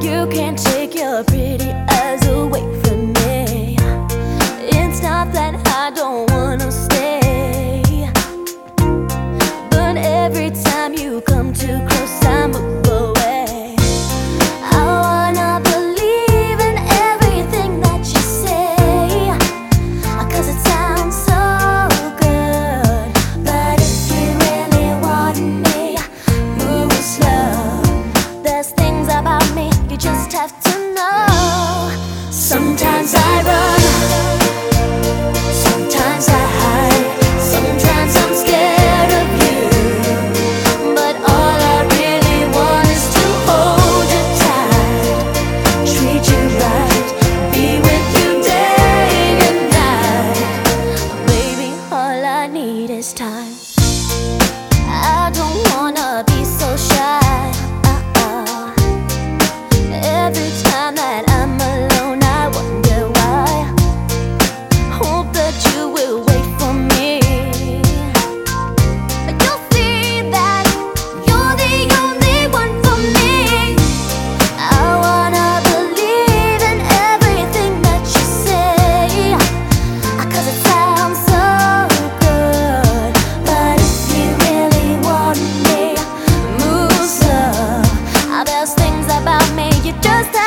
You can't take your pretty eyes away from me. It's not that I don't wanna stay, but every time you come too close I move away. I wanna believe in everything that you say, 'cause it sounds so good. But if you really want me, move slow. There's things about me you just have to know. Sometimes I run, sometimes I hide, sometimes I'm scared of you, but all I really want is to hold you tight, treat you right, be with you day and night. Baby, all I need is time. I don't wanna be so shy. Every time that I'm alone, I wonder why. Hope that you will wait for me. You'll see that you're the only one for me. I wanna believe in everything that you say, 'cause it sounds so good. But if you really want me, move slow. There's things about me you just have